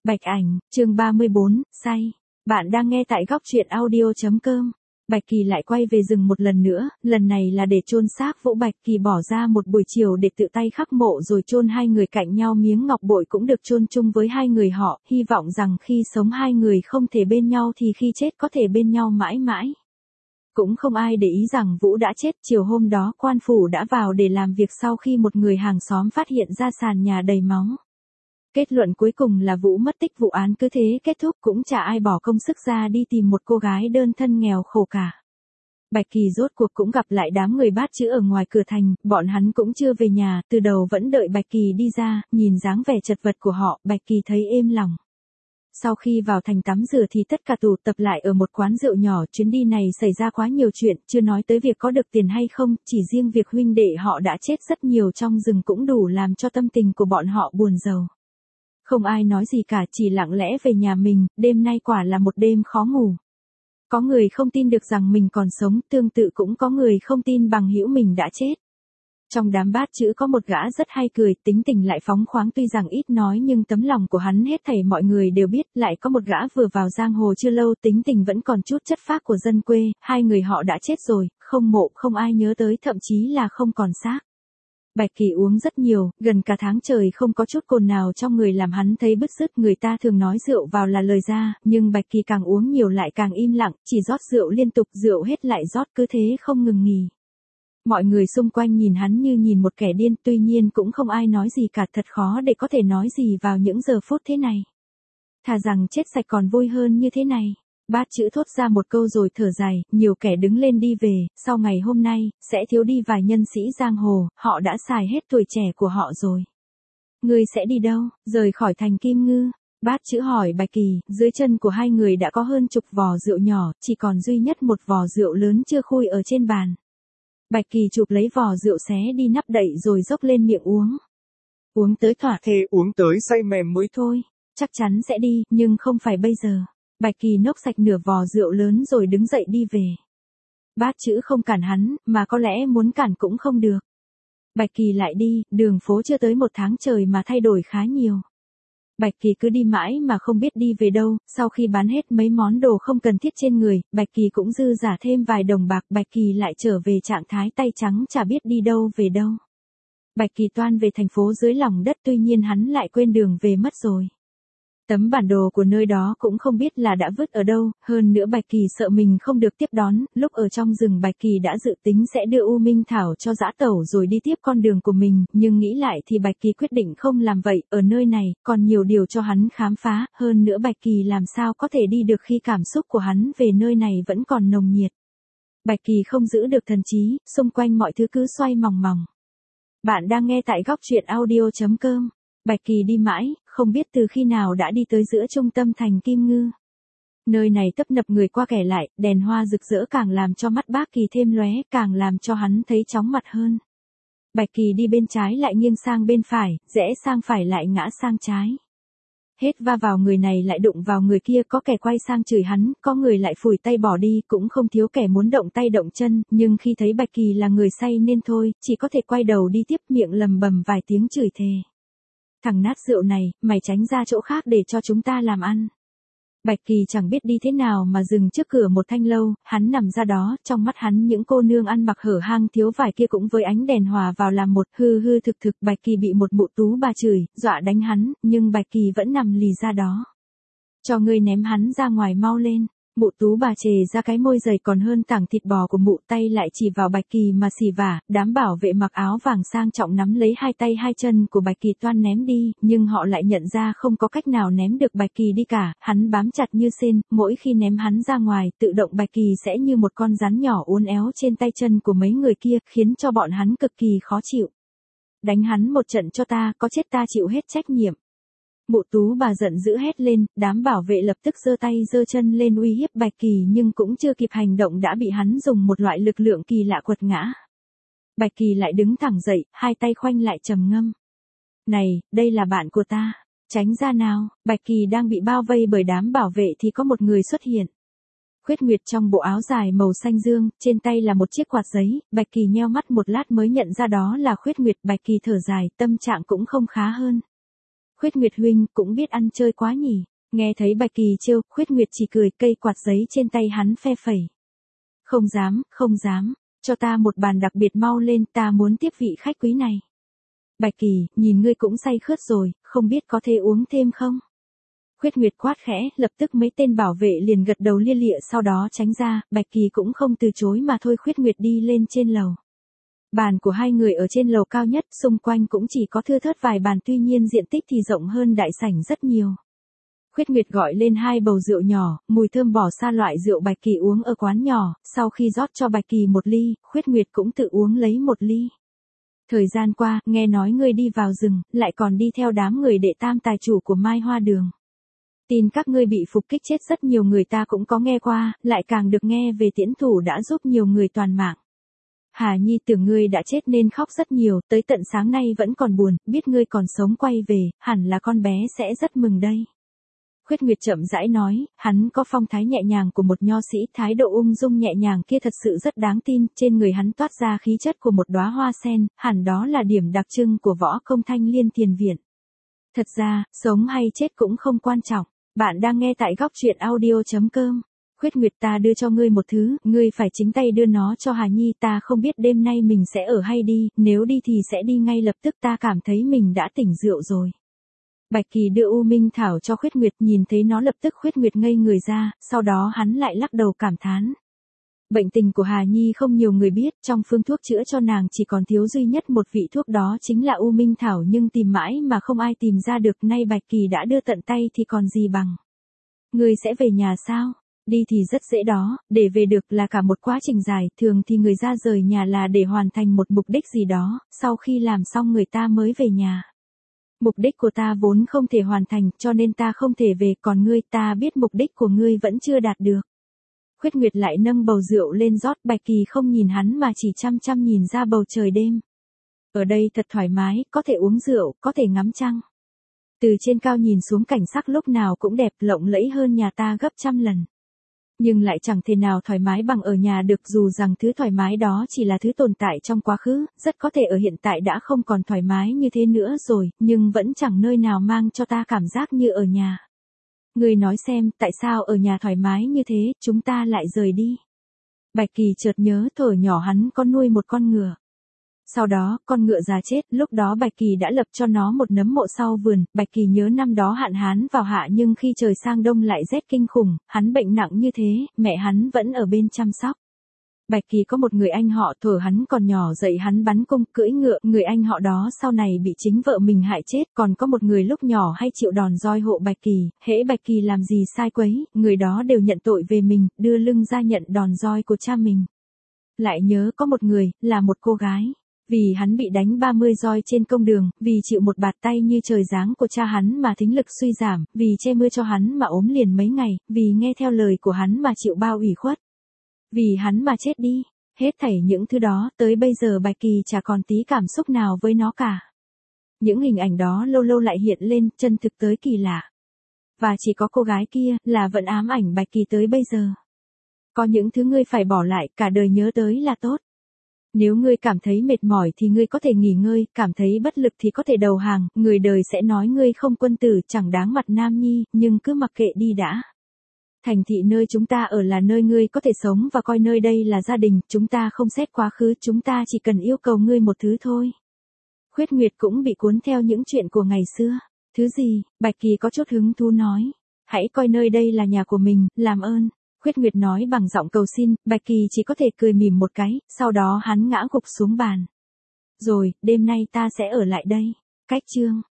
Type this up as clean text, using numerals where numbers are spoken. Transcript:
Bạch Ảnh, chương 34, say. Bạn đang nghe tại góc truyện audio.com. Bạch Kỳ lại quay về rừng một lần nữa, lần này là để chôn xác Vũ Bạch Kỳ bỏ ra một buổi chiều để tự tay khắc mộ rồi chôn hai người cạnh nhau, miếng ngọc bội cũng được chôn chung với hai người họ, hy vọng rằng khi sống hai người không thể bên nhau thì khi chết có thể bên nhau mãi mãi. Cũng không ai để ý rằng Vũ đã chết. Chiều hôm đó quan phủ đã vào để làm việc sau khi một người hàng xóm phát hiện ra sàn nhà đầy máu. Kết luận cuối cùng là Vũ mất tích, vụ án cứ thế kết thúc, cũng chả ai bỏ công sức ra đi tìm một cô gái đơn thân nghèo khổ cả. Bạch Kỳ rốt cuộc cũng gặp lại đám người bát chữ ở ngoài cửa thành, bọn hắn cũng chưa về nhà, từ đầu vẫn đợi Bạch Kỳ đi ra, nhìn dáng vẻ chật vật của họ, Bạch Kỳ thấy êm lòng. Sau khi vào thành tắm rửa thì tất cả tụ tập lại ở một quán rượu nhỏ, chuyến đi này xảy ra quá nhiều chuyện, chưa nói tới việc có được tiền hay không, chỉ riêng việc huynh đệ họ đã chết rất nhiều trong rừng cũng đủ làm cho tâm tình của bọn họ buồn rầu. Không ai nói gì cả, chỉ lặng lẽ về nhà mình, đêm nay quả là một đêm khó ngủ. Có người không tin được rằng mình còn sống, tương tự cũng có người không tin bằng hữu mình đã chết. Trong đám bát chữ có một gã rất hay cười, tính tình lại phóng khoáng, tuy rằng ít nói nhưng tấm lòng của hắn hết thảy mọi người đều biết. Lại có một gã vừa vào giang hồ chưa lâu, tính tình vẫn còn chút chất phác của dân quê, hai người họ đã chết rồi, không mộ, không ai nhớ tới, thậm chí là không còn xác. Bạch Kỳ uống rất nhiều, gần cả tháng trời không có chút cồn nào trong người làm hắn thấy bứt rứt. Người ta thường nói rượu vào là lời ra, nhưng Bạch Kỳ càng uống nhiều lại càng im lặng, chỉ rót rượu liên tục, rượu hết lại rót, cứ thế không ngừng nghỉ. Mọi người xung quanh nhìn hắn như nhìn một kẻ điên, tuy nhiên cũng không ai nói gì cả, thật khó để có thể nói gì vào những giờ phút thế này. Thà rằng chết sạch còn vui hơn như thế này. Bát chữ thốt ra một câu rồi thở dài, nhiều kẻ đứng lên đi về, sau ngày hôm nay, sẽ thiếu đi vài nhân sĩ giang hồ, họ đã xài hết tuổi trẻ của họ rồi. Ngươi sẽ đi đâu, rời khỏi thành Kim Ngư? Bát chữ hỏi Bạch Kỳ, dưới chân của hai người đã có hơn chục vò rượu nhỏ, chỉ còn duy nhất một vò rượu lớn chưa khui ở trên bàn. Bạch Kỳ chụp lấy vò rượu xé đi nắp đậy rồi dốc lên miệng uống. Uống tới thỏa thê, uống tới say mềm mới thôi, chắc chắn sẽ đi, nhưng không phải bây giờ. Bạch Kỳ nốc sạch nửa vò rượu lớn rồi đứng dậy đi về. Bát chữ không cản hắn, mà có lẽ muốn cản cũng không được. Bạch Kỳ lại đi, đường phố chưa tới một tháng trời mà thay đổi khá nhiều. Bạch Kỳ cứ đi mãi mà không biết đi về đâu, sau khi bán hết mấy món đồ không cần thiết trên người, Bạch Kỳ cũng dư giả thêm vài đồng bạc, Bạch Kỳ lại trở về trạng thái tay trắng chả biết đi đâu về đâu. Bạch Kỳ toan về thành phố dưới lòng đất, tuy nhiên hắn lại quên đường về mất rồi. Tấm bản đồ của nơi đó cũng không biết là đã vứt ở đâu, hơn nữa Bạch Kỳ sợ mình không được tiếp đón, lúc ở trong rừng Bạch Kỳ đã dự tính sẽ đưa U Minh Thảo cho dã tẩu rồi đi tiếp con đường của mình, nhưng nghĩ lại thì Bạch Kỳ quyết định không làm vậy, ở nơi này, còn nhiều điều cho hắn khám phá, hơn nữa Bạch Kỳ làm sao có thể đi được khi cảm xúc của hắn về nơi này vẫn còn nồng nhiệt. Bạch Kỳ không giữ được thần trí, xung quanh mọi thứ cứ xoay mòng mòng. Bạn đang nghe tại góc truyện audio.com. Bạch Kỳ đi mãi, không biết từ khi nào đã đi tới giữa trung tâm thành Kim Ngư. Nơi này tấp nập người qua kẻ lại, đèn hoa rực rỡ càng làm cho mắt bác Kỳ thêm lóe, càng làm cho hắn thấy chóng mặt hơn. Bạch Kỳ đi bên trái lại nghiêng sang bên phải, rẽ sang phải lại ngã sang trái. Hết va vào người này lại đụng vào người kia, có kẻ quay sang chửi hắn, có người lại phủi tay bỏ đi, cũng không thiếu kẻ muốn động tay động chân, nhưng khi thấy Bạch Kỳ là người say nên thôi, chỉ có thể quay đầu đi tiếp, miệng lầm bầm vài tiếng chửi thề. Thằng nát rượu này, mày tránh ra chỗ khác để cho chúng ta làm ăn. Bạch Kỳ chẳng biết đi thế nào mà dừng trước cửa một thanh lâu, hắn nằm ra đó, trong mắt hắn những cô nương ăn mặc hở hang thiếu vải kia cũng với ánh đèn hòa vào làm một, hư hư thực thực. Bạch Kỳ bị một mụ tú bà chửi, dọa đánh hắn, nhưng Bạch Kỳ vẫn nằm lì ra đó. Cho ngươi ném hắn ra ngoài mau lên. Mụ tú bà chề ra cái môi dày còn hơn tảng thịt bò của mụ, tay lại chỉ vào Bạch Kỳ mà xì vả. Đám bảo vệ mặc áo vàng sang trọng nắm lấy hai tay hai chân của Bạch Kỳ toan ném đi, nhưng họ lại nhận ra không có cách nào ném được Bạch Kỳ đi cả, hắn bám chặt như sên, mỗi khi ném hắn ra ngoài, tự động Bạch Kỳ sẽ như một con rắn nhỏ uốn éo trên tay chân của mấy người kia, khiến cho bọn hắn cực kỳ khó chịu. Đánh hắn một trận cho ta, có chết ta chịu hết trách nhiệm. Mụ tú bà giận dữ hét lên, đám bảo vệ lập tức giơ tay giơ chân lên uy hiếp Bạch Kỳ, nhưng cũng chưa kịp hành động đã bị hắn dùng một loại lực lượng kỳ lạ quật ngã. Bạch Kỳ lại đứng thẳng dậy, hai tay khoanh lại trầm ngâm. Này, đây là bạn của ta, tránh ra nào. Bạch Kỳ đang bị bao vây bởi đám bảo vệ thì có một người xuất hiện. Khuyết Nguyệt trong bộ áo dài màu xanh dương, trên tay là một chiếc quạt giấy, Bạch Kỳ nheo mắt một lát mới nhận ra đó là Khuyết Nguyệt. Bạch Kỳ thở dài, tâm trạng cũng không khá hơn. Khuyết Nguyệt huynh cũng biết ăn chơi quá nhỉ. Nghe thấy Bạch Kỳ trêu, Khuyết Nguyệt chỉ cười, cây quạt giấy trên tay hắn phe phẩy. Không dám, không dám, cho ta một bàn đặc biệt mau lên, ta muốn tiếp vị khách quý này. Bạch Kỳ, nhìn ngươi cũng say khướt rồi, không biết có thể uống thêm không? Khuyết Nguyệt quát khẽ, lập tức mấy tên bảo vệ liền gật đầu lia lịa sau đó tránh ra, Bạch Kỳ cũng không từ chối mà thôi. Khuyết Nguyệt đi lên trên lầu. Bàn của hai người ở trên lầu cao nhất, xung quanh cũng chỉ có thưa thớt vài bàn, tuy nhiên diện tích thì rộng hơn đại sảnh rất nhiều. Khuyết Nguyệt gọi lên 2 bầu rượu nhỏ, mùi thơm bỏ xa loại rượu Bạch Kỳ uống ở quán nhỏ, sau khi rót cho Bạch Kỳ một ly, Khuyết Nguyệt cũng tự uống lấy một ly. Thời gian qua, nghe nói ngươi đi vào rừng, lại còn đi theo đám người đệ tam tài chủ của Mai Hoa Đường. Tin các ngươi bị phục kích chết rất nhiều người ta cũng có nghe qua, lại càng được nghe về tiễn thủ đã giúp nhiều người toàn mạng. Hà Nhi tưởng ngươi đã chết nên khóc rất nhiều, tới tận sáng nay vẫn còn buồn, biết ngươi còn sống quay về, hẳn là con bé sẽ rất mừng đây. Khuyết Nguyệt chậm rãi nói, hắn có phong thái nhẹ nhàng của một nho sĩ, thái độ ung dung nhẹ nhàng kia thật sự rất đáng tin, trên người hắn toát ra khí chất của một đóa hoa sen, hẳn đó là điểm đặc trưng của võ công Thanh Liên Tiền Viện. Thật ra, sống hay chết cũng không quan trọng. Bạn đang nghe tại góc truyện audio.com. Khuyết Nguyệt, ta đưa cho ngươi một thứ, ngươi phải chính tay đưa nó cho Hà Nhi, ta không biết đêm nay mình sẽ ở hay đi, nếu đi thì sẽ đi ngay lập tức, ta cảm thấy mình đã tỉnh rượu rồi. Bạch Kỳ đưa U Minh Thảo cho Khuyết Nguyệt, nhìn thấy nó lập tức Khuyết Nguyệt ngây người ra, sau đó hắn lại lắc đầu cảm thán. Bệnh tình của Hà Nhi không nhiều người biết, trong phương thuốc chữa cho nàng chỉ còn thiếu duy nhất một vị thuốc, đó chính là U Minh Thảo, nhưng tìm mãi mà không ai tìm ra được, nay Bạch Kỳ đã đưa tận tay thì còn gì bằng. Ngươi sẽ về nhà sao? Đi thì rất dễ đó, để về được là cả một quá trình dài, thường thì người ra rời nhà là để hoàn thành một mục đích gì đó, sau khi làm xong người ta mới về nhà. Mục đích của ta vốn không thể hoàn thành, cho nên ta không thể về, còn ngươi, ta biết mục đích của ngươi vẫn chưa đạt được. Khuyết Nguyệt lại nâng bầu rượu lên rót, Bạch Kỳ không nhìn hắn mà chỉ chăm chăm nhìn ra bầu trời đêm. Ở đây thật thoải mái, có thể uống rượu, có thể ngắm trăng. Từ trên cao nhìn xuống cảnh sắc lúc nào cũng đẹp, lộng lẫy hơn nhà ta gấp trăm lần. Nhưng lại chẳng thể nào thoải mái bằng ở nhà được, dù rằng thứ thoải mái đó chỉ là thứ tồn tại trong quá khứ, rất có thể ở hiện tại đã không còn thoải mái như thế nữa rồi, nhưng vẫn chẳng nơi nào mang cho ta cảm giác như ở nhà. Ngươi nói xem, tại sao ở nhà thoải mái như thế, chúng ta lại rời đi. Bạch Kỳ chợt nhớ thuở nhỏ hắn có nuôi một con ngựa. Sau đó, con ngựa già chết, lúc đó Bạch Kỳ đã lập cho nó một nấm mộ sau vườn, Bạch Kỳ nhớ năm đó hạn hán vào hạ, nhưng khi trời sang đông lại rét kinh khủng, hắn bệnh nặng như thế, mẹ hắn vẫn ở bên chăm sóc. Bạch Kỳ có một người anh họ thuở hắn còn nhỏ dạy hắn bắn cung, cưỡi ngựa, người anh họ đó sau này bị chính vợ mình hại chết, còn có một người lúc nhỏ hay chịu đòn roi hộ Bạch Kỳ, hễ Bạch Kỳ làm gì sai quấy, người đó đều nhận tội về mình, đưa lưng ra nhận đòn roi của cha mình. Lại nhớ có một người, là một cô gái. Vì hắn bị đánh 30 roi trên công đường, vì chịu một bạt tay như trời giáng của cha hắn mà thính lực suy giảm, vì che mưa cho hắn mà ốm liền mấy ngày, vì nghe theo lời của hắn mà chịu bao ủy khuất. Vì hắn mà chết đi, hết thảy những thứ đó, tới bây giờ Bạch Kỳ chả còn tí cảm xúc nào với nó cả. Những hình ảnh đó lâu lâu lại hiện lên, chân thực tới kỳ lạ. Và chỉ có cô gái kia, là vẫn ám ảnh Bạch Kỳ tới bây giờ. Có những thứ ngươi phải bỏ lại, cả đời nhớ tới là tốt. Nếu ngươi cảm thấy mệt mỏi thì ngươi có thể nghỉ ngơi, cảm thấy bất lực thì có thể đầu hàng, người đời sẽ nói ngươi không quân tử, chẳng đáng mặt nam nhi, nhưng cứ mặc kệ đi đã. Thành thị nơi chúng ta ở là nơi ngươi có thể sống và coi nơi đây là gia đình, chúng ta không xét quá khứ, chúng ta chỉ cần yêu cầu ngươi một thứ thôi. Khuyết Nguyệt cũng bị cuốn theo những chuyện của ngày xưa. Thứ gì? Bạch Kỳ có chút hứng thú nói. Hãy coi nơi đây là nhà của mình, làm ơn. Khuyết Nguyệt nói bằng giọng cầu xin, Bạch Kỳ chỉ có thể cười mỉm một cái, sau đó hắn ngã gục xuống bàn. Rồi, đêm nay ta sẽ ở lại đây. Cách chương.